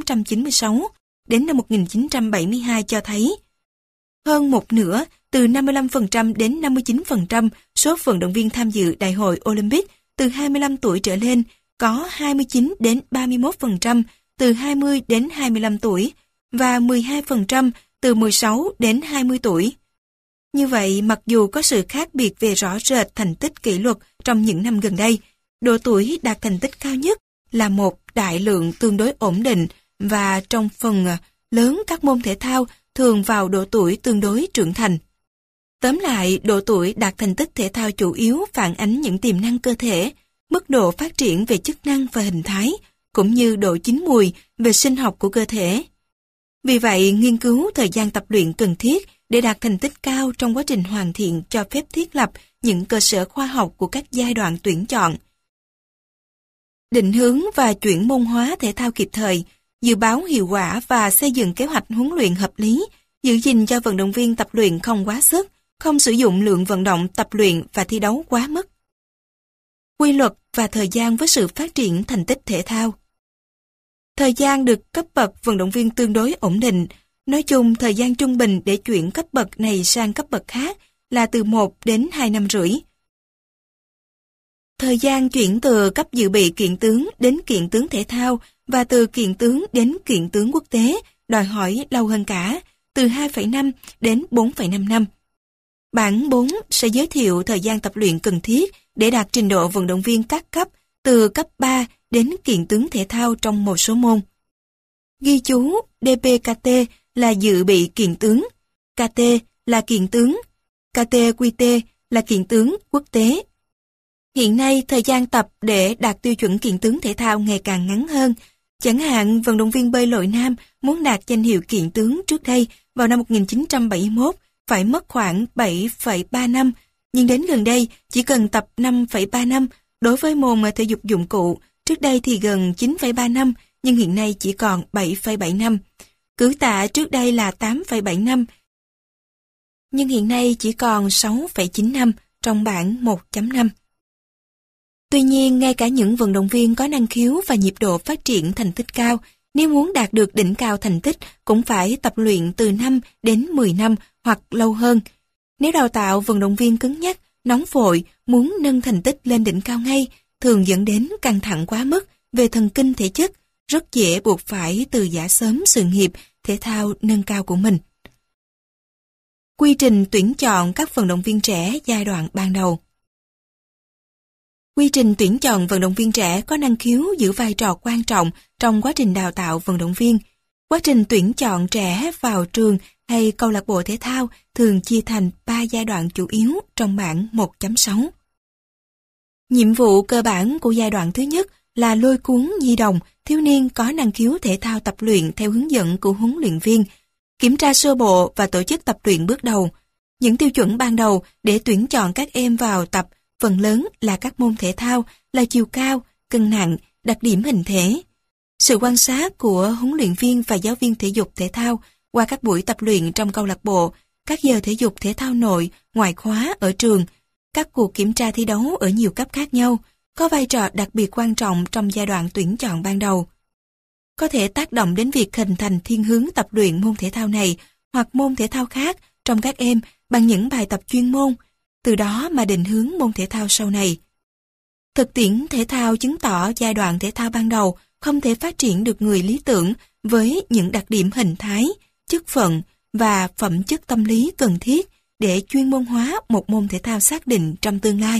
1896 đến năm 1972 cho thấy hơn một nửa, từ 55% đến 59% số vận động viên tham dự đại hội Olympic từ 25 tuổi trở lên, có 29 đến 31% từ 20 đến 25 tuổi và 12% từ 16 đến 20 tuổi. Như vậy, mặc dù có sự khác biệt về rõ rệt thành tích kỷ luật trong những năm gần đây, độ tuổi đạt thành tích cao nhất là một đại lượng tương đối ổn định và trong phần lớn các môn thể thao thường vào độ tuổi tương đối trưởng thành. Tóm lại, độ tuổi đạt thành tích thể thao chủ yếu phản ánh những tiềm năng cơ thể, mức độ phát triển về chức năng và hình thái, cũng như độ chín mùi về sinh học của cơ thể. Vì vậy, nghiên cứu thời gian tập luyện cần thiết để đạt thành tích cao trong quá trình hoàn thiện cho phép thiết lập những cơ sở khoa học của các giai đoạn tuyển chọn. Định hướng và chuyển môn hóa thể thao kịp thời, dự báo hiệu quả và xây dựng kế hoạch huấn luyện hợp lý, giữ gìn cho vận động viên tập luyện không quá sức, không sử dụng lượng vận động tập luyện và thi đấu quá mức. Quy luật và thời gian với sự phát triển thành tích thể thao. Thời gian được cấp bậc vận động viên tương đối ổn định. Nói chung, thời gian trung bình để chuyển cấp bậc này sang cấp bậc khác là từ 1 đến 2 năm rưỡi. Thời gian chuyển từ cấp dự bị kiện tướng đến kiện tướng thể thao và từ kiện tướng đến kiện tướng quốc tế đòi hỏi lâu hơn cả, từ 2,5 đến 4,5 năm. Bản 4 sẽ giới thiệu thời gian tập luyện cần thiết để đạt trình độ vận động viên các cấp từ cấp 3 đến kiện tướng thể thao trong một số môn. Ghi chú DPKT là dự bị kiện tướng, KT là kiện tướng, KTQT là kiện tướng quốc tế. Hiện nay, thời gian tập để đạt tiêu chuẩn kiện tướng thể thao ngày càng ngắn hơn. Chẳng hạn, vận động viên bơi lội nam muốn đạt danh hiệu kiện tướng trước đây vào năm 1971 phải mất khoảng 7,3 năm, nhưng đến gần đây chỉ cần tập 5,3 năm. Đối với môn thể dục dụng cụ, trước đây thì gần 9,3 năm, nhưng hiện nay chỉ còn 7,7 năm. Cử tạ trước đây là 8,7 năm, nhưng hiện nay chỉ còn 6,9 năm trong bảng 1.5. Tuy nhiên, ngay cả những vận động viên có năng khiếu và nhịp độ phát triển thành tích cao, nếu muốn đạt được đỉnh cao thành tích cũng phải tập luyện từ 5 đến 10 năm hoặc lâu hơn. Nếu đào tạo vận động viên cứng nhắc, nóng vội, muốn nâng thành tích lên đỉnh cao ngay, thường dẫn đến căng thẳng quá mức về thần kinh thể chất, rất dễ buộc phải từ giã sớm sự nghiệp thể thao nâng cao của mình. Quy trình tuyển chọn các vận động viên trẻ giai đoạn ban đầu. Quy trình tuyển chọn vận động viên trẻ có năng khiếu giữ vai trò quan trọng trong quá trình đào tạo vận động viên. Quá trình tuyển chọn trẻ vào trường hay câu lạc bộ thể thao thường chia thành 3 giai đoạn chủ yếu trong bảng 1.6. Nhiệm vụ cơ bản của giai đoạn thứ nhất là lôi cuốn nhi đồng, thiếu niên có năng khiếu thể thao tập luyện theo hướng dẫn của huấn luyện viên, kiểm tra sơ bộ và tổ chức tập luyện bước đầu. Những tiêu chuẩn ban đầu để tuyển chọn các em vào tập phần lớn là các môn thể thao là chiều cao, cân nặng, đặc điểm hình thể. Sự quan sát của huấn luyện viên và giáo viên thể dục thể thao qua các buổi tập luyện trong câu lạc bộ, các giờ thể dục thể thao nội, ngoại khóa ở trường, các cuộc kiểm tra thi đấu ở nhiều cấp khác nhau, có vai trò đặc biệt quan trọng trong giai đoạn tuyển chọn ban đầu. Có thể tác động đến việc hình thành thiên hướng tập luyện môn thể thao này hoặc môn thể thao khác trong các em bằng những bài tập chuyên môn, từ đó mà định hướng môn thể thao sau này. Thực tiễn thể thao chứng tỏ giai đoạn thể thao ban đầu không thể phát triển được người lý tưởng với những đặc điểm hình thái, chức phận và phẩm chất tâm lý cần thiết để chuyên môn hóa một môn thể thao xác định trong tương lai.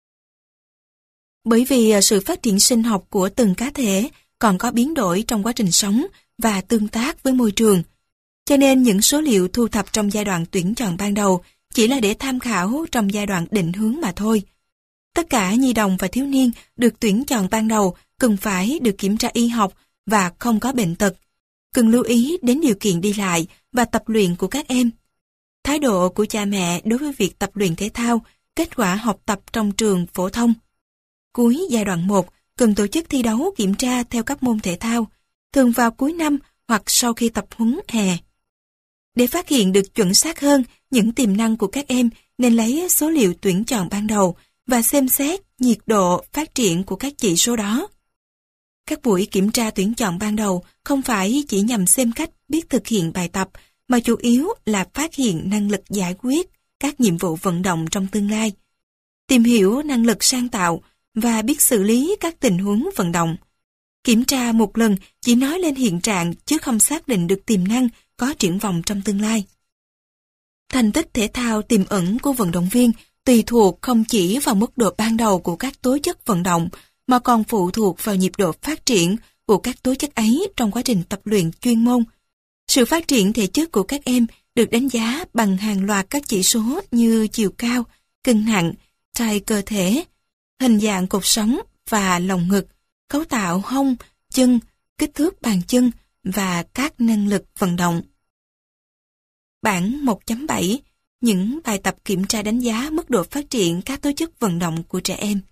Bởi vì sự phát triển sinh học của từng cá thể còn có biến đổi trong quá trình sống và tương tác với môi trường, cho nên những số liệu thu thập trong giai đoạn tuyển chọn ban đầu chỉ là để tham khảo trong giai đoạn định hướng mà thôi. Tất cả nhi đồng và thiếu niên được tuyển chọn ban đầu cần phải được kiểm tra y học và không có bệnh tật, cần lưu ý đến điều kiện đi lại và tập luyện của các em. Thái độ của cha mẹ đối với việc tập luyện thể thao, kết quả học tập trong trường phổ thông. Cuối giai đoạn 1, cần tổ chức thi đấu kiểm tra theo các môn thể thao, thường vào cuối năm hoặc sau khi tập huấn hè. Để phát hiện được chuẩn xác hơn những tiềm năng của các em, nên lấy số liệu tuyển chọn ban đầu và xem xét nhiệt độ phát triển của các chỉ số đó. Các buổi kiểm tra tuyển chọn ban đầu không phải chỉ nhằm xem cách biết thực hiện bài tập, mà chủ yếu là phát hiện năng lực giải quyết các nhiệm vụ vận động trong tương lai, tìm hiểu năng lực sáng tạo và biết xử lý các tình huống vận động. Kiểm tra một lần chỉ nói lên hiện trạng chứ không xác định được tiềm năng có triển vọng trong tương lai. Thành tích thể thao tiềm ẩn của vận động viên tùy thuộc không chỉ vào mức độ ban đầu của các tố chất vận động, mà còn phụ thuộc vào nhịp độ phát triển của các tố chất ấy trong quá trình tập luyện chuyên môn. Sự phát triển thể chất của các em được đánh giá bằng hàng loạt các chỉ số như chiều cao, cân nặng, size cơ thể, hình dạng cột sống và lồng ngực, cấu tạo hông, chân, kích thước bàn chân và các năng lực vận động. Bảng 1.7. Những bài tập kiểm tra đánh giá mức độ phát triển các tố chất vận động của trẻ em.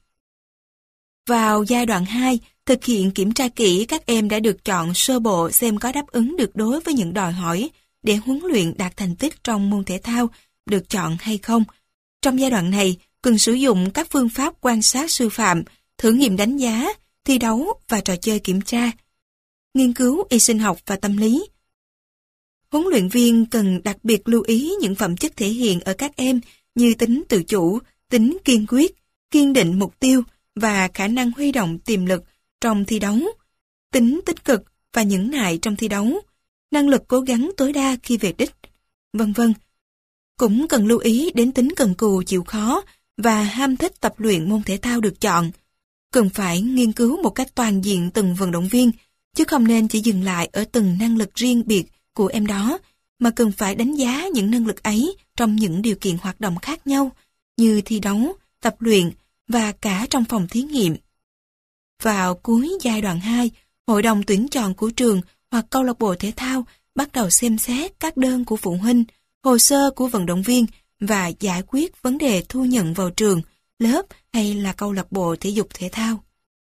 Vào giai đoạn 2, thực hiện kiểm tra kỹ các em đã được chọn sơ bộ xem có đáp ứng được đối với những đòi hỏi để huấn luyện đạt thành tích trong môn thể thao được chọn hay không. Trong giai đoạn này, cần sử dụng các phương pháp quan sát sư phạm, thử nghiệm đánh giá, thi đấu và trò chơi kiểm tra, nghiên cứu y sinh học và tâm lý. Huấn luyện viên cần đặc biệt lưu ý những phẩm chất thể hiện ở các em như tính tự chủ, tính kiên quyết, kiên định mục tiêu và khả năng huy động tiềm lực trong thi đấu, tính tích cực và nhẫn nại trong thi đấu, năng lực cố gắng tối đa khi về đích, vân vân. Cũng cần lưu ý đến tính cần cù chịu khó và ham thích tập luyện môn thể thao được chọn. Cần phải nghiên cứu một cách toàn diện từng vận động viên, chứ không nên chỉ dừng lại ở từng năng lực riêng biệt của em đó, mà cần phải đánh giá những năng lực ấy trong những điều kiện hoạt động khác nhau, như thi đấu, tập luyện và cả trong phòng thí nghiệm. Vào cuối giai đoạn 2, Hội đồng tuyển chọn của trường hoặc câu lạc bộ thể thao bắt đầu xem xét các đơn của phụ huynh, hồ sơ của vận động viên và giải quyết vấn đề thu nhận vào trường, lớp hay là câu lạc bộ thể dục thể thao.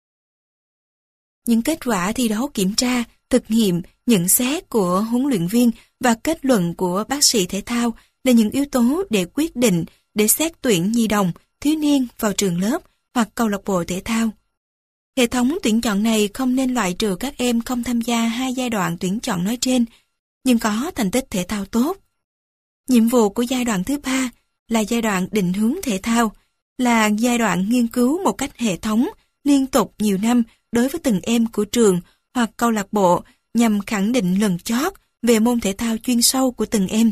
Những kết quả thi đấu kiểm tra, thực nghiệm, nhận xét của huấn luyện viên và kết luận của bác sĩ thể thao là những yếu tố để quyết định để xét tuyển nhi đồng, thiếu niên vào trường lớp hoặc câu lạc bộ thể thao. Hệ thống tuyển chọn này không nên loại trừ các em không tham gia hai giai đoạn tuyển chọn nói trên, nhưng có thành tích thể thao tốt. Nhiệm vụ của giai đoạn thứ 3 là giai đoạn định hướng thể thao, là giai đoạn nghiên cứu một cách hệ thống, liên tục nhiều năm đối với từng em của trường hoặc câu lạc bộ nhằm khẳng định lần chót về môn thể thao chuyên sâu của từng em.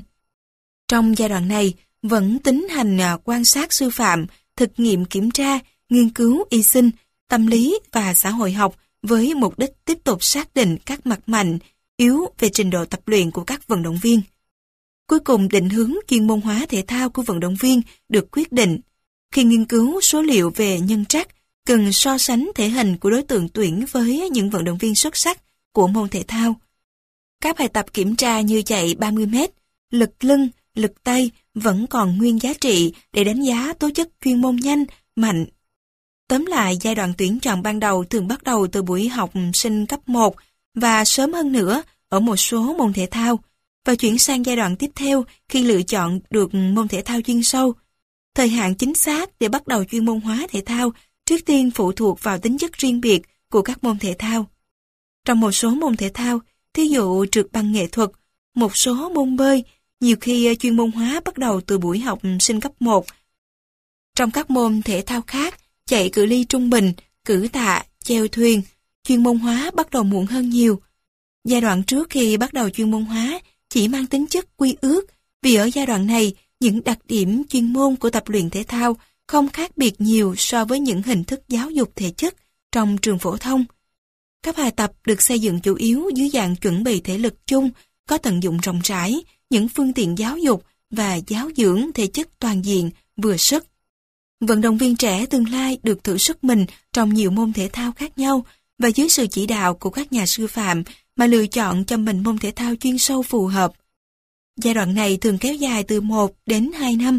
Trong giai đoạn này, vẫn tiến hành quan sát sư phạm, thực nghiệm kiểm tra, nghiên cứu y sinh, tâm lý và xã hội học với mục đích tiếp tục xác định các mặt mạnh, yếu về trình độ tập luyện của các vận động viên. Cuối cùng, định hướng chuyên môn hóa thể thao của vận động viên được quyết định. Khi nghiên cứu số liệu về nhân trắc, cần so sánh thể hình của đối tượng tuyển với những vận động viên xuất sắc của môn thể thao. Các bài tập kiểm tra như chạy 30m, lực lưng, lực tay vẫn còn nguyên giá trị để đánh giá tố chất chuyên môn nhanh, mạnh. Tóm lại, giai đoạn tuyển chọn ban đầu thường bắt đầu từ buổi học sinh cấp 1 và sớm hơn nữa ở một số môn thể thao, và chuyển sang giai đoạn tiếp theo khi lựa chọn được môn thể thao chuyên sâu. Thời hạn chính xác để bắt đầu chuyên môn hóa thể thao trước tiên phụ thuộc vào tính chất riêng biệt của các môn thể thao. Trong một số môn thể thao, thí dụ trượt băng nghệ thuật, một số môn bơi, nhiều khi chuyên môn hóa bắt đầu từ buổi học sinh cấp 1. Trong các môn thể thao khác, chạy cự ly trung bình, cử tạ, chèo thuyền, chuyên môn hóa bắt đầu muộn hơn nhiều. Giai đoạn trước khi bắt đầu chuyên môn hóa chỉ mang tính chất quy ước, vì ở giai đoạn này, những đặc điểm chuyên môn của tập luyện thể thao không khác biệt nhiều so với những hình thức giáo dục thể chất trong trường phổ thông. Các bài tập được xây dựng chủ yếu dưới dạng chuẩn bị thể lực chung, có tận dụng rộng rãi, những phương tiện giáo dục và giáo dưỡng thể chất toàn diện, vừa sức. Vận động viên trẻ tương lai được thử sức mình trong nhiều môn thể thao khác nhau và dưới sự chỉ đạo của các nhà sư phạm mà lựa chọn cho mình môn thể thao chuyên sâu phù hợp. Giai đoạn này thường kéo dài từ 1 đến 2 năm.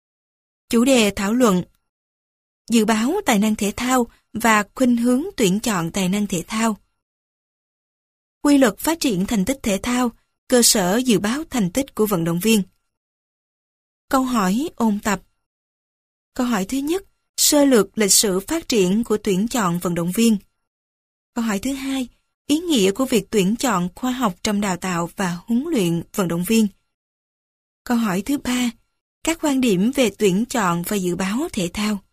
Chủ đề thảo luận: dự báo tài năng thể thao và khuynh hướng tuyển chọn tài năng thể thao. Quy luật phát triển thành tích thể thao, cơ sở dự báo thành tích của vận động viên. Câu hỏi ôn tập. Câu hỏi thứ nhất, sơ lược lịch sử phát triển của tuyển chọn vận động viên. Câu hỏi thứ hai, ý nghĩa của việc tuyển chọn khoa học trong đào tạo và huấn luyện vận động viên. Câu hỏi thứ ba, các quan điểm về tuyển chọn và dự báo thể thao.